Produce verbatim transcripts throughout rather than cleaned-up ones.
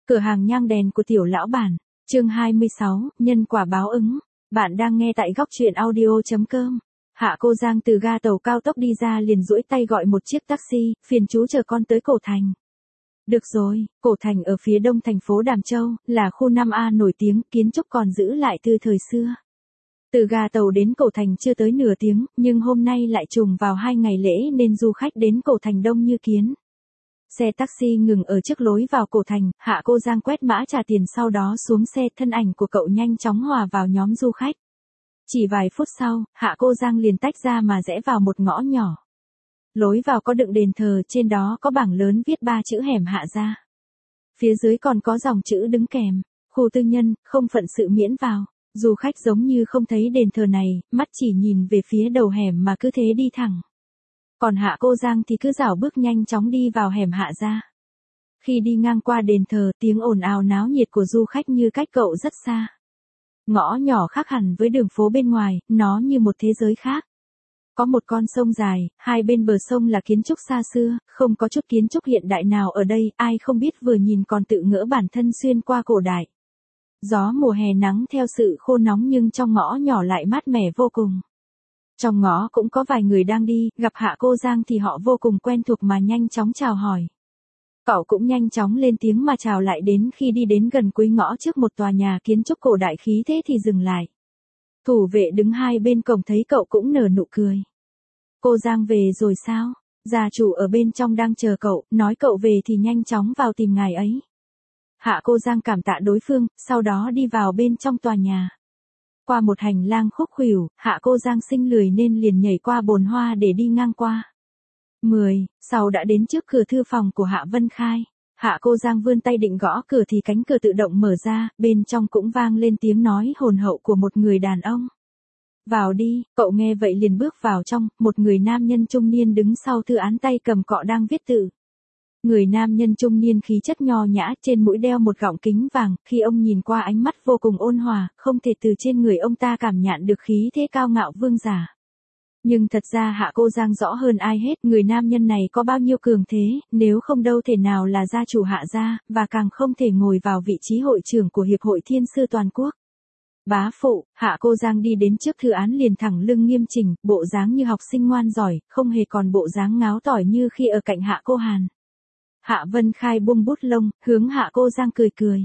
Cửa hàng nhang đèn của tiểu lão bản, chương hai mươi sáu, nhân quả báo ứng. Bạn đang nghe tại góc truyện audio.com. Hạ Cô Giang từ ga tàu cao tốc đi ra liền duỗi tay gọi một chiếc taxi, phiền chú chờ con tới Cổ Thành. Được rồi, Cổ Thành ở phía đông thành phố Đàm Châu, là khu năm A nổi tiếng, kiến trúc còn giữ lại từ thời xưa. Từ ga tàu đến Cổ Thành chưa tới nửa tiếng, nhưng hôm nay lại trùng vào hai ngày lễ nên du khách đến Cổ Thành đông như kiến. Xe taxi ngừng ở trước lối vào Cổ Thành, Hạ Cô Giang quét mã trả tiền sau đó xuống xe, thân ảnh của cậu nhanh chóng hòa vào nhóm du khách. Chỉ vài phút sau, Hạ Cô Giang liền tách ra mà rẽ vào một ngõ nhỏ. Lối vào có đựng đền thờ, trên đó có bảng lớn viết ba chữ hẻm Hạ gia. Phía dưới còn có dòng chữ đứng kèm, khu tư nhân, không phận sự miễn vào. Du khách giống như không thấy đền thờ này, mắt chỉ nhìn về phía đầu hẻm mà cứ thế đi thẳng. Còn Hạ Cô Giang thì cứ dảo bước nhanh chóng đi vào hẻm Hạ gia. Khi đi ngang qua đền thờ, tiếng ồn ào náo nhiệt của du khách như cách cậu rất xa. Ngõ nhỏ khác hẳn với đường phố bên ngoài, nó như một thế giới khác. Có một con sông dài, hai bên bờ sông là kiến trúc xa xưa, không có chút kiến trúc hiện đại nào ở đây, ai không biết vừa nhìn còn tự ngỡ bản thân xuyên qua cổ đại. Gió mùa hè nắng theo sự khô nóng nhưng trong ngõ nhỏ lại mát mẻ vô cùng. Trong ngõ cũng có vài người đang đi, gặp Hạ Cô Giang thì họ vô cùng quen thuộc mà nhanh chóng chào hỏi. Cậu cũng nhanh chóng lên tiếng mà chào lại, đến khi đi đến gần cuối ngõ trước một tòa nhà kiến trúc cổ đại khí thế thì dừng lại. Thủ vệ đứng hai bên cổng thấy cậu cũng nở nụ cười. Cô Giang về rồi sao? Gia chủ ở bên trong đang chờ cậu, nói cậu về thì nhanh chóng vào tìm ngài ấy. Hạ Cô Giang cảm tạ đối phương, sau đó đi vào bên trong tòa nhà. Qua một hành lang khúc khuỷu, Hạ Cô Giang sinh lười nên liền nhảy qua bồn hoa để đi ngang qua. mười, sau đã đến trước cửa thư phòng của Hạ Vân Khai. Hạ Cô Giang vươn tay định gõ cửa thì cánh cửa tự động mở ra, bên trong cũng vang lên tiếng nói hồn hậu của một người đàn ông. Vào đi, cậu nghe vậy liền bước vào trong, một người nam nhân trung niên đứng sau thư án tay cầm cọ đang viết tự. Người nam nhân trung niên khí chất nho nhã, trên mũi đeo một gọng kính vàng, khi ông nhìn qua ánh mắt vô cùng ôn hòa, không thể từ trên người ông ta cảm nhận được khí thế cao ngạo vương giả. Nhưng thật ra Hạ Cô Giang rõ hơn ai hết, người nam nhân này có bao nhiêu cường thế, nếu không đâu thể nào là gia chủ Hạ gia, và càng không thể ngồi vào vị trí hội trưởng của Hiệp hội Thiên sư toàn quốc. Bá phụ, Hạ Cô Giang đi đến trước thư án liền thẳng lưng nghiêm chỉnh, bộ dáng như học sinh ngoan giỏi, không hề còn bộ dáng ngáo tỏi như khi ở cạnh Hạ Cô Hàn. Hạ Vân Khai buông bút lông, hướng Hạ Cô Giang cười cười.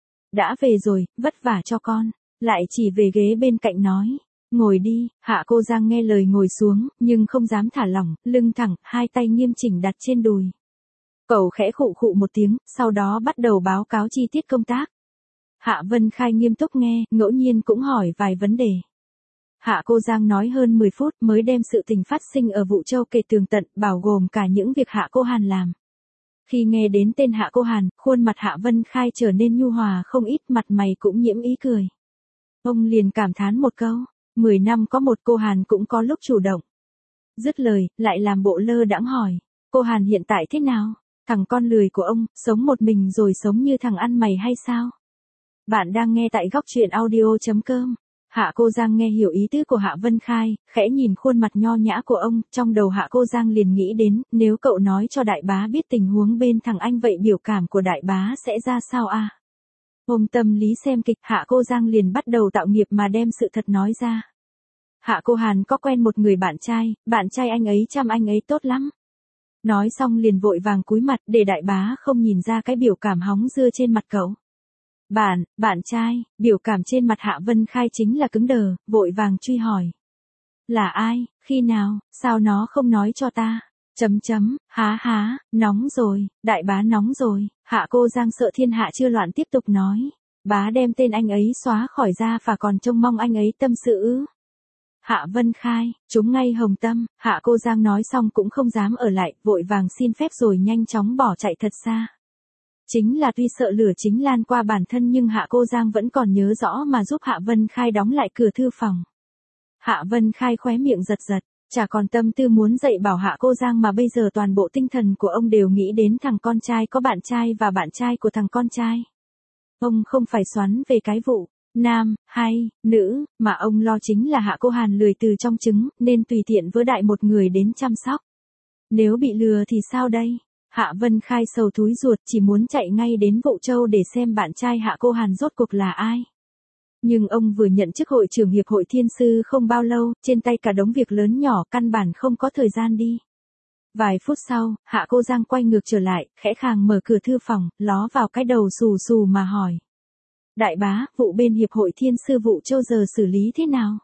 Đã về rồi, vất vả cho con, lại chỉ về ghế bên cạnh nói. Ngồi đi, Hạ Cô Giang nghe lời ngồi xuống, nhưng không dám thả lỏng, lưng thẳng, hai tay nghiêm chỉnh đặt trên đùi. Cậu khẽ khụ khụ một tiếng, sau đó bắt đầu báo cáo chi tiết công tác. Hạ Vân Khai nghiêm túc nghe, ngẫu nhiên cũng hỏi vài vấn đề. Hạ Cô Giang nói hơn mười phút mới đem sự tình phát sinh ở Vũ Châu kể tường tận, bao gồm cả những việc Hạ Cô Hàn làm. Khi nghe đến tên Hạ Cô Hàn, khuôn mặt Hạ Vân Khai trở nên nhu hòa không ít, mặt mày cũng nhiễm ý cười. Ông liền cảm thán một câu, mười năm có một cô Hàn cũng có lúc chủ động. Dứt lời, lại làm bộ lơ đãng hỏi, cô Hàn hiện tại thế nào? Thằng con lười của ông, sống một mình rồi sống như thằng ăn mày hay sao? Bạn đang nghe tại góc truyện audio.com. Hạ Cô Giang nghe hiểu ý tứ của Hạ Vân Khai, khẽ nhìn khuôn mặt nho nhã của ông, trong đầu Hạ Cô Giang liền nghĩ đến, nếu cậu nói cho đại bá biết tình huống bên thằng anh vậy biểu cảm của đại bá sẽ ra sao à? Ôm tâm lý xem kịch, Hạ Cô Giang liền bắt đầu tạo nghiệp mà đem sự thật nói ra. Hạ Cô Hàn có quen một người bạn trai, bạn trai anh ấy chăm anh ấy tốt lắm. Nói xong liền vội vàng cúi mặt để đại bá không nhìn ra cái biểu cảm hóng dưa trên mặt cậu. Bạn, bạn trai, biểu cảm trên mặt Hạ Vân Khai chính là cứng đờ, vội vàng truy hỏi. Là ai, khi nào, sao nó không nói cho ta? Chấm chấm, há há, nóng rồi, đại bá nóng rồi. Hạ Cô Giang sợ thiên hạ chưa loạn tiếp tục nói. Bá đem tên anh ấy xóa khỏi ra và còn trông mong anh ấy tâm sự ư. Hạ Vân Khai, trúng ngay hồng tâm, Hạ Cô Giang nói xong cũng không dám ở lại, vội vàng xin phép rồi nhanh chóng bỏ chạy thật xa. Chính là tuy sợ lửa chính lan qua bản thân nhưng Hạ Cô Giang vẫn còn nhớ rõ mà giúp Hạ Vân Khai đóng lại cửa thư phòng. Hạ Vân Khai khóe miệng giật giật, chả còn tâm tư muốn dạy bảo Hạ Cô Giang mà bây giờ toàn bộ tinh thần của ông đều nghĩ đến thằng con trai có bạn trai và bạn trai của thằng con trai. Ông không phải xoắn về cái vụ nam, hay, nữ, mà ông lo chính là Hạ Cô Hàn lười từ trong trứng, nên tùy tiện vớ đại một người đến chăm sóc. Nếu bị lừa thì sao đây? Hạ Vân Khai sầu thúi ruột chỉ muốn chạy ngay đến Vũ Châu để xem bạn trai Hạ Cô Hàn rốt cuộc là ai. Nhưng ông vừa nhận chức hội trưởng Hiệp hội Thiên Sư không bao lâu, trên tay cả đống việc lớn nhỏ căn bản không có thời gian đi. Vài phút sau, Hạ Cô Giang quay ngược trở lại, khẽ khàng mở cửa thư phòng, ló vào cái đầu xù xù mà hỏi. Đại bá, vụ bên Hiệp hội Thiên Sư Vũ Châu giờ xử lý thế nào?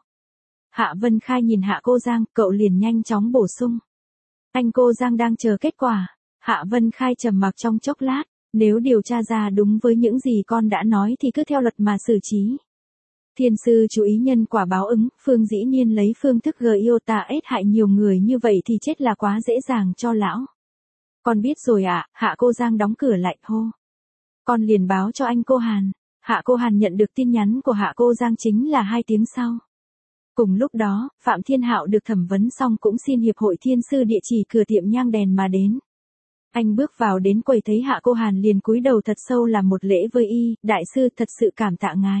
Hạ Vân Khai nhìn Hạ Cô Giang, cậu liền nhanh chóng bổ sung. Anh Cô Giang đang chờ kết quả. Hạ Vân Khai trầm mặc trong chốc lát, nếu điều tra ra đúng với những gì con đã nói thì cứ theo luật mà xử trí. Thiên sư chú ý nhân quả báo ứng, Phương dĩ nhiên lấy phương thức iota ết hại nhiều người như vậy thì chết là quá dễ dàng cho lão. Con biết rồi ạ, à, Hạ Cô Giang đóng cửa lại hô. Con liền báo cho anh Cô Hàn. Hạ Cô Hàn nhận được tin nhắn của Hạ Cô Giang chính là hai tiếng sau. Cùng lúc đó, Phạm Thiên Hạo được thẩm vấn xong cũng xin Hiệp hội Thiên Sư địa chỉ cửa tiệm nhang đèn mà đến. Anh bước vào đến quầy thấy Hạ Cô Hàn liền cúi đầu thật sâu làm một lễ với y, đại sư thật sự cảm tạ ngài.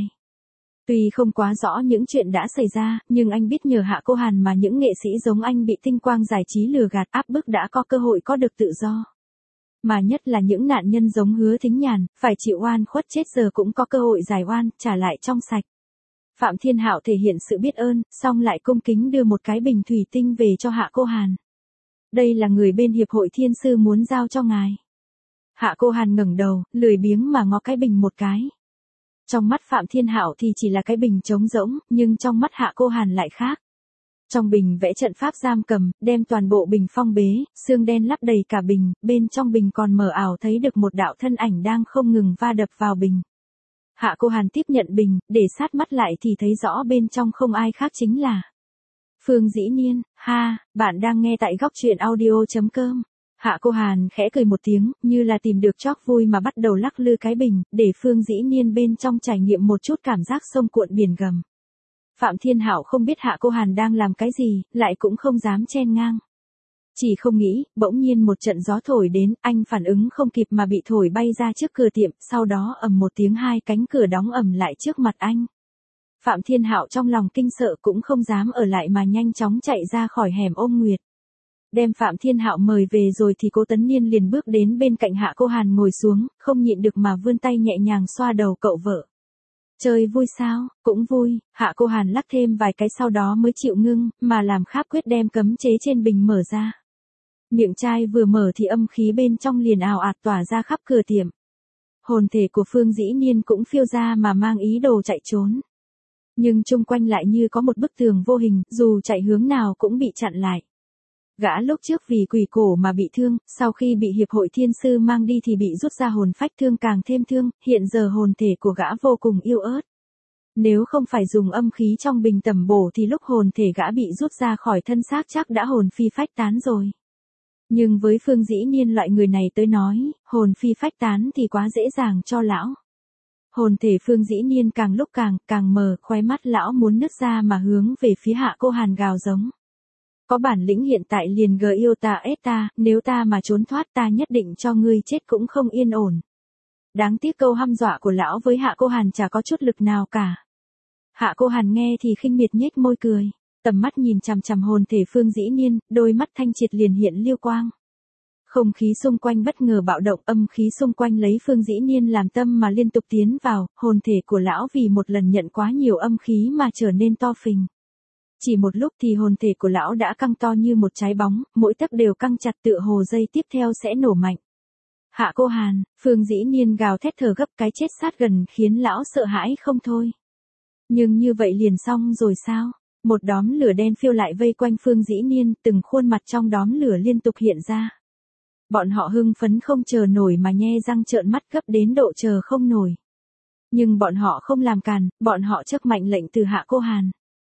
Tuy không quá rõ những chuyện đã xảy ra, nhưng anh biết nhờ Hạ Cô Hàn mà những nghệ sĩ giống anh bị tinh quang giải trí lừa gạt áp bức đã có cơ hội có được tự do. Mà nhất là những nạn nhân giống Hứa Thính Nhàn, phải chịu oan khuất chết giờ cũng có cơ hội giải oan, trả lại trong sạch. Phạm Thiên Hạo thể hiện sự biết ơn, xong lại cung kính đưa một cái bình thủy tinh về cho Hạ Cô Hàn. Đây là người bên Hiệp hội Thiên Sư muốn giao cho ngài. Hạ Cô Hàn ngẩng đầu, lười biếng mà ngó cái bình một cái. Trong mắt Phạm Thiên Hạo thì chỉ là cái bình trống rỗng, nhưng trong mắt Hạ Cô Hàn lại khác. Trong bình vẽ trận pháp giam cầm, đem toàn bộ bình phong bế, xương đen lấp đầy cả bình, bên trong bình còn mờ ảo thấy được một đạo thân ảnh đang không ngừng va đập vào bình. Hạ Cô Hàn tiếp nhận bình, để sát mắt lại thì thấy rõ bên trong không ai khác chính là Phương Dĩ Nhiên. Ha, bạn đang nghe tại góc truyện audio chấm com. Hạ Cô Hàn khẽ cười một tiếng, như là tìm được chóp vui mà bắt đầu lắc lư cái bình, để Phương Dĩ Nhiên bên trong trải nghiệm một chút cảm giác sông cuộn biển gầm. Phạm Thiên Hạo không biết Hạ Cô Hàn đang làm cái gì, lại cũng không dám chen ngang. Chỉ không nghĩ, bỗng nhiên một trận gió thổi đến, anh phản ứng không kịp mà bị thổi bay ra trước cửa tiệm, sau đó ầm một tiếng hai cánh cửa đóng ầm lại trước mặt anh. Phạm Thiên Hạo trong lòng kinh sợ cũng không dám ở lại mà nhanh chóng chạy ra khỏi hẻm ôm Nguyệt. Đem Phạm Thiên Hạo mời về rồi thì Cố Tấn Niên liền bước đến bên cạnh Hạ Cô Hàn ngồi xuống, không nhịn được mà vươn tay nhẹ nhàng xoa đầu cậu vợ. Chơi vui sao? Cũng vui. Hạ Cô Hàn lắc thêm vài cái sau đó mới chịu ngưng, mà làm kháp quyết đem cấm chế trên bình mở ra. Miệng chai vừa mở thì âm khí bên trong liền ào ạt tỏa ra khắp cửa tiệm. Hồn thể của Phương Dĩ Nhiên cũng phiêu ra mà mang ý đồ chạy trốn. Nhưng chung quanh lại như có một bức tường vô hình, dù chạy hướng nào cũng bị chặn lại. Gã lúc trước vì quỷ cổ mà bị thương, sau khi bị Hiệp hội Thiên Sư mang đi thì bị rút ra hồn phách thương càng thêm thương, hiện giờ hồn thể của gã vô cùng yếu ớt. Nếu không phải dùng âm khí trong bình tẩm bổ thì lúc hồn thể gã bị rút ra khỏi thân xác chắc đã hồn phi phách tán rồi. Nhưng với Phương Dĩ Nhiên loại người này tới nói, hồn phi phách tán thì quá dễ dàng cho lão. Hồn thể Phương Dĩ Nhiên càng lúc càng, càng mờ, khóe mắt lão muốn nứt ra mà hướng về phía Hạ Cô Hàn gào giống. Có bản lĩnh hiện tại liền gờ yêu ta ết ta, nếu ta mà trốn thoát ta nhất định cho ngươi chết cũng không yên ổn. Đáng tiếc câu hăm dọa của lão với Hạ Cô Hàn chả có chút lực nào cả. Hạ Cô Hàn nghe thì khinh miệt nhếch môi cười, tầm mắt nhìn chằm chằm hồn thể Phương Dĩ Nhiên, đôi mắt thanh triệt liền hiện liêu quang. Không khí xung quanh bất ngờ bạo động, âm khí xung quanh lấy Phương Dĩ Nhiên làm tâm mà liên tục tiến vào, hồn thể của lão vì một lần nhận quá nhiều âm khí mà trở nên to phình. Chỉ một lúc thì hồn thể của lão đã căng to như một trái bóng, mỗi tấc đều căng chặt tựa hồ dây tiếp theo sẽ nổ mạnh. Hạ Cô Hàn, Phương Dĩ Nhiên gào thét thở gấp, cái chết sát gần khiến lão sợ hãi không thôi. Nhưng như vậy liền xong rồi sao? Một đóm lửa đen phiêu lại vây quanh Phương Dĩ Nhiên, từng khuôn mặt trong đóm lửa liên tục hiện ra. Bọn họ hưng phấn không chờ nổi mà nhe răng trợn mắt gấp đến độ chờ không nổi. Nhưng bọn họ không làm càn, bọn họ chấp mạnh lệnh từ Hạ Cô Hàn.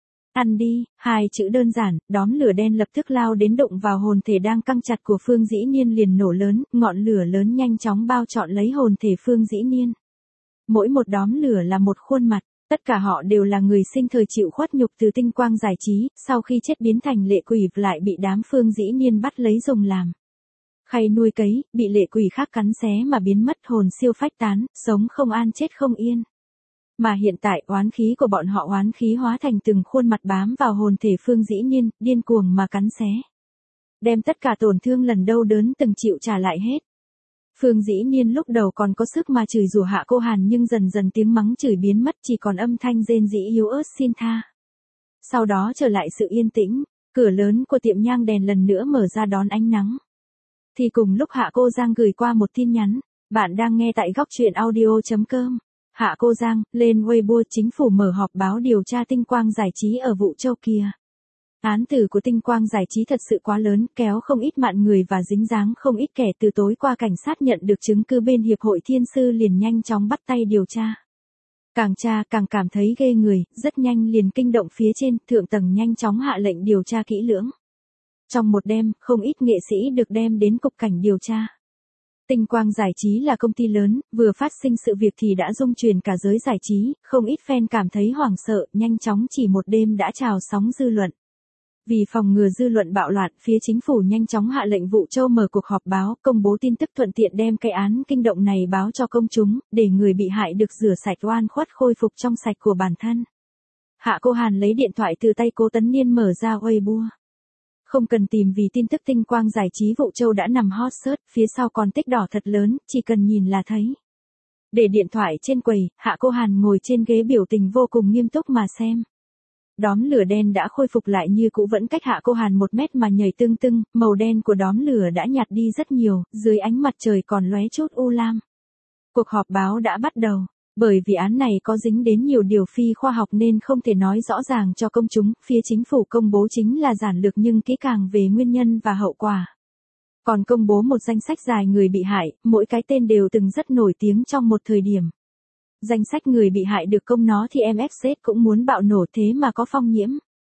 Ăn đi, hai chữ đơn giản, đóm lửa đen lập tức lao đến đụng vào hồn thể đang căng chặt của Phương Dĩ Nhiên liền nổ lớn, ngọn lửa lớn nhanh chóng bao trọn lấy hồn thể Phương Dĩ Nhiên. Mỗi một đóm lửa là một khuôn mặt, tất cả họ đều là người sinh thời chịu khuất nhục từ tinh quang giải trí, sau khi chết biến thành lệ quỷ lại bị đám Phương Dĩ Nhiên bắt lấy dùng làm khay nuôi cấy, bị lệ quỷ khác cắn xé mà biến mất hồn siêu phách tán, sống không an chết không yên. Mà hiện tại oán khí của bọn họ oán khí hóa thành từng khuôn mặt bám vào hồn thể Phương Dĩ Nhiên, điên cuồng mà cắn xé. đem tất cả tổn thương lần đau đớn từng chịu trả lại hết. Phương Dĩ Niên lúc đầu còn có sức mà chửi rủa Hạ Cô Hàn nhưng dần dần tiếng mắng chửi biến mất chỉ còn âm thanh rên rỉ yếu ớt xin tha. Sau đó trở lại sự yên tĩnh, cửa lớn của tiệm nhang đèn lần nữa mở ra đón ánh nắng. Thì cùng lúc Hạ Cô Giang gửi qua một tin nhắn, bạn đang nghe tại góc truyện audio.com. Hạ Cô Giang, lên Weibo chính phủ mở họp báo điều tra Tinh Quang Giải trí ở Vũ Châu kia. Án tử của Tinh Quang Giải trí thật sự quá lớn, kéo không ít mạng người và dính dáng không ít kẻ. Từ tối qua cảnh sát nhận được chứng cứ bên Hiệp hội Thiên Sư liền nhanh chóng bắt tay điều tra. Càng tra càng cảm thấy ghê người, rất nhanh liền kinh động phía trên, thượng tầng nhanh chóng hạ lệnh điều tra kỹ lưỡng. Trong một đêm, không ít nghệ sĩ được đem đến cục cảnh điều tra. Tinh Quang Giải trí là công ty lớn, vừa phát sinh sự việc thì đã rung truyền cả giới giải trí, không ít fan cảm thấy hoảng sợ, nhanh chóng chỉ một đêm đã trào sóng dư luận. Vì phòng ngừa dư luận bạo loạn, phía chính phủ nhanh chóng hạ lệnh Vũ Châu mở cuộc họp báo, công bố tin tức thuận tiện đem cái án kinh động này báo cho công chúng, để người bị hại được rửa sạch oan khuất khôi phục trong sạch của bản thân. Hạ Cô Hàn lấy điện thoại từ tay Cố Tấn Niên mở ra Weibo. Không cần tìm vì tin tức Tinh Quang Giải trí Vũ Châu đã nằm hot search, phía sau còn tích đỏ thật lớn, chỉ cần nhìn là thấy. Để điện thoại trên quầy, Hạ Cô Hàn ngồi trên ghế biểu tình vô cùng nghiêm túc mà xem. Đóm lửa đen đã khôi phục lại như cũ vẫn cách Hạ Cô Hàn một mét mà nhảy tưng tưng, màu đen của đóm lửa đã nhạt đi rất nhiều, dưới ánh mặt trời còn lóe chút u lam. Cuộc họp báo đã bắt đầu, bởi vì án này có dính đến nhiều điều phi khoa học nên không thể nói rõ ràng cho công chúng, phía chính phủ công bố chính là giản lược nhưng kỹ càng về nguyên nhân và hậu quả. Còn công bố một danh sách dài người bị hại, mỗi cái tên đều từng rất nổi tiếng trong một thời điểm. Danh sách người bị hại được công nó thì em ép xê cũng muốn bạo nổ thế mà có Phong Nhiễm.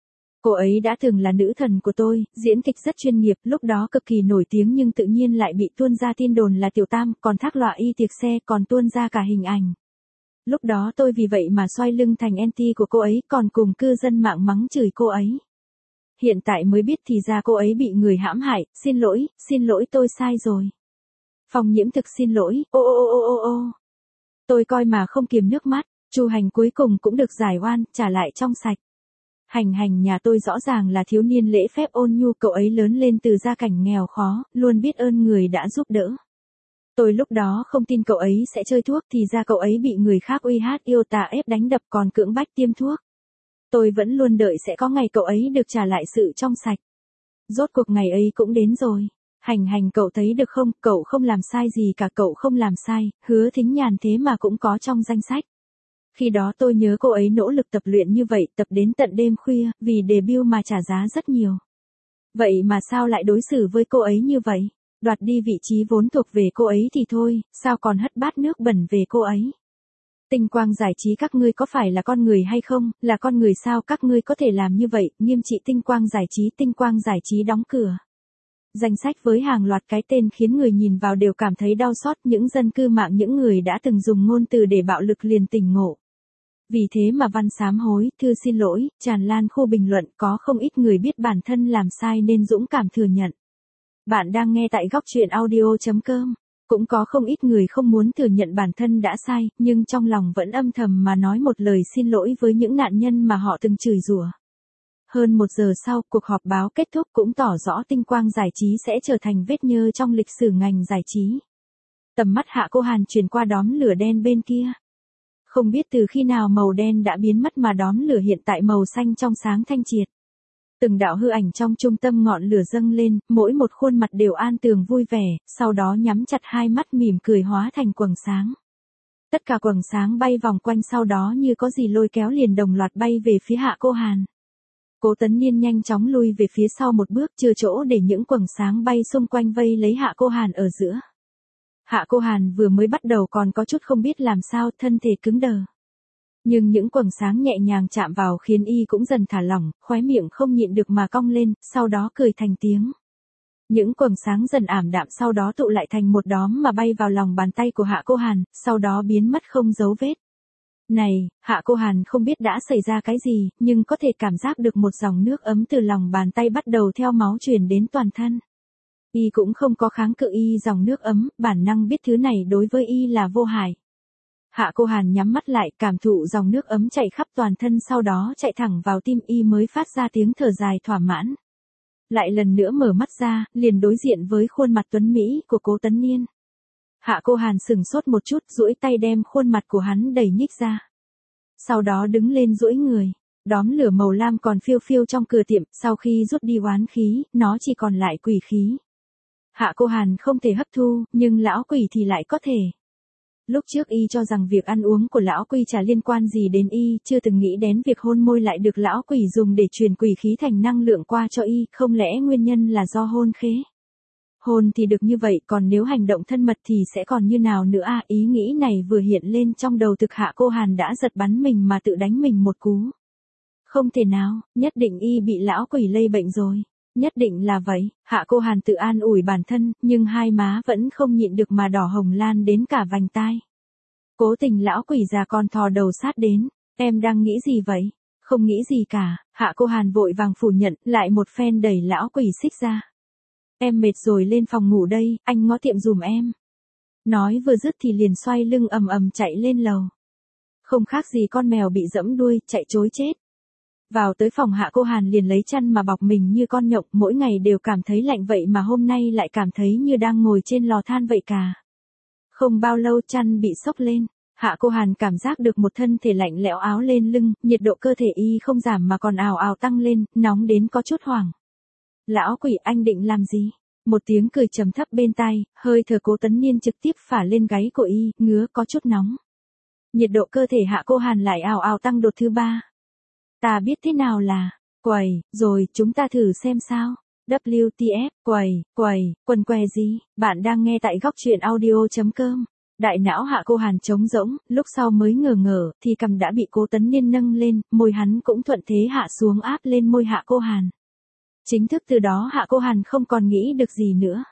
Cô ấy đã từng là nữ thần của tôi, diễn kịch rất chuyên nghiệp, lúc đó cực kỳ nổi tiếng nhưng tự nhiên lại bị tuôn ra tin đồn là tiểu tam, còn thác loạ y tiệc xe còn tuôn ra cả hình ảnh. Lúc đó tôi vì vậy mà xoay lưng thành anti của cô ấy, còn cùng cư dân mạng mắng chửi cô ấy. Hiện tại mới biết thì ra cô ấy bị người hãm hại, xin lỗi, xin lỗi tôi sai rồi. Phong Nhiễm thực xin lỗi, ô ô ô ô ô. Tôi coi mà không kiềm nước mắt, Chu Hành cuối cùng cũng được giải oan, trả lại trong sạch. Hành hành nhà tôi rõ ràng là thiếu niên lễ phép ôn nhu, cậu ấy lớn lên từ gia cảnh nghèo khó, luôn biết ơn người đã giúp đỡ. Tôi lúc đó không tin cậu ấy sẽ chơi thuốc thì ra cậu ấy bị người khác uy hát yêu tà ép đánh đập còn cưỡng bách tiêm thuốc. Tôi vẫn luôn đợi sẽ có ngày cậu ấy được trả lại sự trong sạch. Rốt cuộc ngày ấy cũng đến rồi. Hành hành cậu thấy được không, cậu không làm sai gì cả, cậu không làm sai, Hứa Thính Nhàn thế mà cũng có trong danh sách. Khi đó tôi nhớ cô ấy nỗ lực tập luyện như vậy, tập đến tận đêm khuya, vì debut mà trả giá rất nhiều. Vậy mà sao lại đối xử với cô ấy như vậy? Đoạt đi vị trí vốn thuộc về cô ấy thì thôi, sao còn hất bát nước bẩn về cô ấy? Tinh Quang Giải trí các ngươi có phải là con người hay không, là con người sao các ngươi có thể làm như vậy, nghiêm trị Tinh Quang Giải trí, Tinh Quang Giải trí đóng cửa. Danh sách với hàng loạt cái tên khiến người nhìn vào đều cảm thấy đau xót, những dân cư mạng những người đã từng dùng ngôn từ để bạo lực liền tỉnh ngộ. Vì thế mà văn sám hối, thư xin lỗi, tràn lan khu bình luận, có không ít người biết bản thân làm sai nên dũng cảm thừa nhận. Bạn đang nghe tại góc truyện audio.com. Cũng có không ít người không muốn thừa nhận bản thân đã sai, nhưng trong lòng vẫn âm thầm mà nói một lời xin lỗi với những nạn nhân mà họ từng chửi rủa. Hơn một giờ sau, cuộc họp báo kết thúc cũng tỏ rõ Tinh Quang Giải trí sẽ trở thành vết nhơ trong lịch sử ngành giải trí. Tầm mắt Hạ Cô Hàn chuyển qua đóm lửa đen bên kia. Không biết từ khi nào màu đen đã biến mất mà đóm lửa hiện tại màu xanh trong sáng thanh triệt. Từng đạo hư ảnh trong trung tâm ngọn lửa dâng lên, mỗi một khuôn mặt đều an tường vui vẻ, sau đó nhắm chặt hai mắt mỉm cười hóa thành quầng sáng. Tất cả quầng sáng bay vòng quanh sau đó như có gì lôi kéo liền đồng loạt bay về phía Hạ Cô Hàn. Cố Tấn Niên nhanh chóng lui về phía sau một bước, chưa chỗ để những quầng sáng bay xung quanh vây lấy Hạ Cô Hàn ở giữa. Hạ Cô Hàn vừa mới bắt đầu còn có chút không biết làm sao, thân thể cứng đờ. Nhưng những quầng sáng nhẹ nhàng chạm vào khiến y cũng dần thả lỏng, khóe miệng không nhịn được mà cong lên, sau đó cười thành tiếng. Những quầng sáng dần ảm đạm sau đó tụ lại thành một đóm mà bay vào lòng bàn tay của Hạ Cô Hàn, sau đó biến mất không dấu vết. Này, Hạ Cô Hàn không biết đã xảy ra cái gì, nhưng có thể cảm giác được một dòng nước ấm từ lòng bàn tay bắt đầu theo máu truyền đến toàn thân. Y cũng không có kháng cự y dòng nước ấm, bản năng biết thứ này đối với y là vô hại. Hạ Cô Hàn nhắm mắt lại, cảm thụ dòng nước ấm chạy khắp toàn thân sau đó chạy thẳng vào tim y mới phát ra tiếng thở dài thỏa mãn. lại lần nữa mở mắt ra, liền đối diện với khuôn mặt tuấn Mỹ của Cố Tấn Niên. Hạ Cô Hàn sừng sốt một chút, duỗi tay đem khuôn mặt của hắn đẩy nhích ra. Sau đó đứng lên duỗi người, đóm lửa màu lam còn phiêu phiêu trong cửa tiệm, sau khi rút đi oán khí, nó chỉ còn lại quỷ khí. Hạ Cô Hàn không thể hấp thu, nhưng lão quỷ thì lại có thể. Lúc trước y cho rằng việc ăn uống của lão quỷ chả liên quan gì đến y, chưa từng nghĩ đến việc hôn môi lại được lão quỷ dùng để truyền quỷ khí thành năng lượng qua cho y, không lẽ nguyên nhân là do hôn khế. Hôn thì được như vậy, còn nếu hành động thân mật thì sẽ còn như nào nữa à? Ý nghĩ này vừa hiện lên trong đầu thực Hạ Cô Hàn đã giật bắn mình mà tự đánh mình một cú. Không thể nào, nhất định y bị lão quỷ lây bệnh rồi. Nhất định là vậy, Hạ Cô Hàn tự an ủi bản thân, nhưng hai má vẫn không nhịn được mà đỏ hồng lan đến cả vành tai. Cố tình lão quỷ già còn thò đầu sát đến, em đang nghĩ gì vậy? Không nghĩ gì cả, Hạ Cô Hàn vội vàng phủ nhận, lại một phen đẩy lão quỷ xích ra. Em mệt rồi, lên phòng ngủ đây, anh ngó tiệm dùm em. Nói vừa dứt thì liền xoay lưng ầm ầm chạy lên lầu. Không khác gì con mèo bị giẫm đuôi, chạy trối chết. Vào tới phòng Hạ Cô Hàn liền lấy chăn mà bọc mình như con nhộng, mỗi ngày đều cảm thấy lạnh vậy mà hôm nay lại cảm thấy như đang ngồi trên lò than vậy cả. Không bao lâu chăn bị xốc lên, Hạ Cô Hàn cảm giác được một thân thể lạnh lẽo áo lên lưng, nhiệt độ cơ thể y không giảm mà còn ào ào tăng lên, nóng đến có chút hoảng. Lão quỷ, anh định làm gì? Một tiếng cười trầm thấp bên tai, hơi thở Cố Tấn Niên trực tiếp phả lên gáy của y, ngứa có chút nóng. Nhiệt độ cơ thể Hạ Cô Hàn lại ào ào tăng đột thứ ba. Ta biết thế nào là quầy, rồi chúng ta thử xem sao. vê kép tê ép, quầy, quầy, quần què gì? Bạn đang nghe tại góc truyện audio chấm com. Đại não Hạ Cô Hàn trống rỗng, lúc sau mới ngờ ngờ, thì cằm đã bị Cố Tấn Niên nâng lên, môi hắn cũng thuận thế hạ xuống áp lên môi Hạ Cô Hàn. Chính thức từ đó Hạ Cô Hàn không còn nghĩ được gì nữa.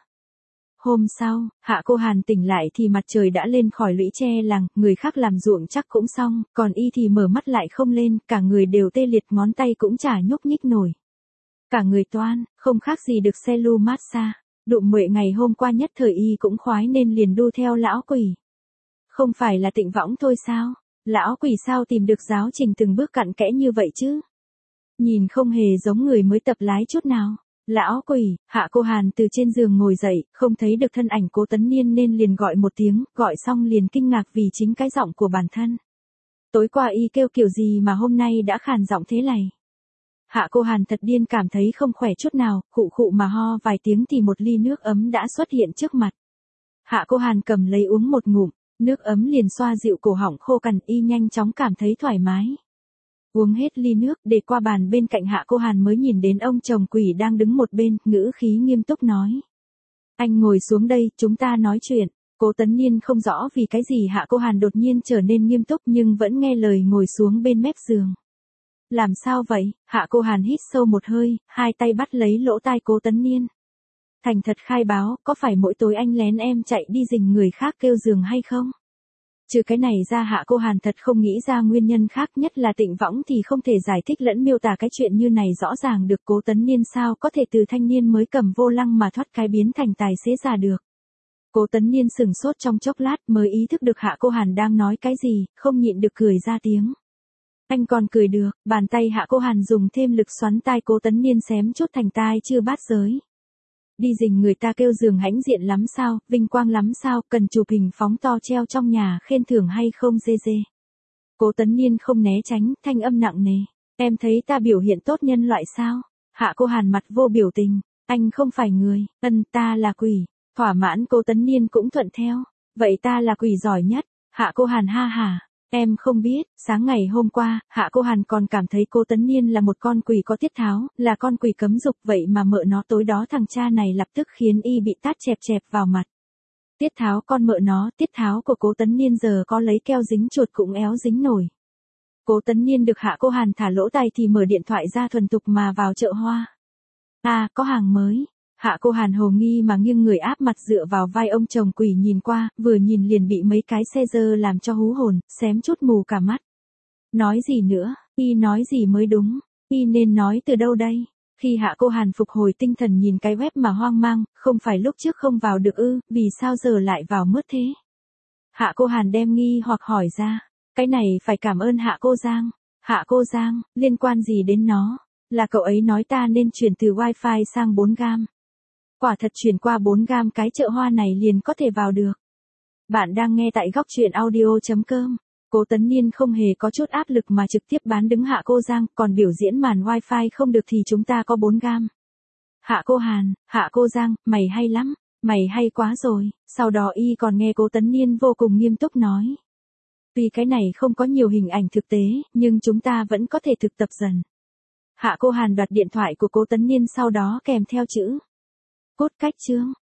Hôm sau, Hạ Cô Hàn tỉnh lại thì mặt trời đã lên khỏi lũy tre làng, người khác làm ruộng chắc cũng xong, còn y thì mở mắt lại không lên, cả người đều tê liệt, ngón tay cũng chả nhúc nhích nổi. Cả người toan, không khác gì được xe lu massage. Đụng muội ngày hôm qua nhất thời y cũng khoái nên liền đu theo lão quỷ. Không phải là Tịnh Võng thôi sao? Lão quỷ sao tìm được giáo trình từng bước cặn kẽ như vậy chứ? Nhìn không hề giống người mới tập lái chút nào. Lão quỷ, Hạ Cô Hàn từ trên giường ngồi dậy, không thấy được thân ảnh Cố Tấn Niên nên liền gọi một tiếng, gọi xong liền kinh ngạc vì chính cái giọng của bản thân. Tối qua y kêu kiểu gì mà hôm nay đã khàn giọng thế này? Hạ Cô Hàn thật điên, cảm thấy không khỏe chút nào, khụ khụ mà ho vài tiếng thì một ly nước ấm đã xuất hiện trước mặt. Hạ Cô Hàn cầm lấy uống một ngụm, nước ấm liền xoa dịu cổ họng khô cằn, y nhanh chóng cảm thấy thoải mái. Uống hết ly nước, để qua bàn bên cạnh Hạ Cô Hàn mới nhìn đến ông chồng quỷ đang đứng một bên, ngữ khí nghiêm túc nói. Anh ngồi xuống đây, chúng ta nói chuyện. Cố Tấn Niên không rõ vì cái gì Hạ Cô Hàn đột nhiên trở nên nghiêm túc nhưng vẫn nghe lời ngồi xuống bên mép giường. Làm sao vậy? Hạ Cô Hàn hít sâu một hơi, hai tay bắt lấy lỗ tai Cố Tấn Niên. Thành thật khai báo, có phải mỗi tối anh lén em chạy đi rình người khác kêu giường hay không? Trừ cái này ra Hạ Cô Hàn thật không nghĩ ra nguyên nhân khác, nhất là Tịnh Võng thì không thể giải thích lẫn miêu tả cái chuyện như này rõ ràng được. Cố Tấn Niên sao có thể từ thanh niên mới cầm vô lăng mà thoát cái biến thành tài xế già được. Cố Tấn Niên sừng sốt trong chốc lát mới ý thức được Hạ Cô Hàn đang nói cái gì, không nhịn được cười ra tiếng. Anh còn cười được? Bàn tay Hạ Cô Hàn dùng thêm lực xoắn tai Cố Tấn Niên xém chút thành tai chưa bát giới. Đi rình người ta kêu giường hãnh diện lắm sao, vinh quang lắm sao, cần chụp hình phóng to treo trong nhà khen thưởng hay không dê dê. Cố Tấn Niên không né tránh, thanh âm nặng nề. Em thấy ta biểu hiện tốt nhân loại sao? Hạ Cô Hàn mặt vô biểu tình. Anh không phải người, ân ta là quỷ. Thỏa mãn Cố Tấn Niên cũng thuận theo. Vậy ta là quỷ giỏi nhất. Hạ Cô Hàn ha hả. Em không biết, sáng ngày hôm qua, Hạ Cô Hàn còn cảm thấy Cố Tấn Niên là một con quỷ có tiết tháo, là con quỷ cấm dục, vậy mà mợ nó tối đó thằng cha này lập tức khiến y bị tát chẹp chẹp vào mặt. Tiết tháo con mợ nó, tiết tháo của Cố Tấn Niên giờ có lấy keo dính chuột cũng éo dính nổi. Cố Tấn Niên được Hạ Cô Hàn thả lỗ tai thì mở điện thoại ra thuần thục mà vào chợ hoa. À, có hàng mới. Hạ Cô Hàn hồ nghi mà nghiêng người áp mặt dựa vào vai ông chồng quỷ nhìn qua, vừa nhìn liền bị mấy cái xe dơ làm cho hú hồn, xém chút mù cả mắt. Nói gì nữa, y nói gì mới đúng, y nên nói từ đâu đây? Khi Hạ Cô Hàn phục hồi tinh thần nhìn cái web mà hoang mang, không phải lúc trước không vào được ư, vì sao giờ lại vào mướt thế? Hạ Cô Hàn đem nghi hoặc hỏi ra, cái này phải cảm ơn Hạ Cô Giang. Hạ Cô Giang, liên quan gì đến nó? Là cậu ấy nói ta nên chuyển từ Wi-Fi sang bốn gam. Quả thật chuyển qua bốn gam cái chợ hoa này liền có thể vào được. Bạn đang nghe tại góc truyện audio.com. Cố Tấn Niên không hề có chút áp lực mà trực tiếp bán đứng Hạ Cô Giang, còn biểu diễn màn Wi-Fi không được thì chúng ta có bốn gam. Hạ Cô Hàn, Hạ Cô Giang, mày hay lắm, mày hay quá rồi. Sau đó y còn nghe Cố Tấn Niên vô cùng nghiêm túc nói. Tuy cái này không có nhiều hình ảnh thực tế, nhưng chúng ta vẫn có thể thực tập dần. Hạ Cô Hàn đoạt điện thoại của Cố Tấn Niên sau đó kèm theo chữ. Cốt cách chương.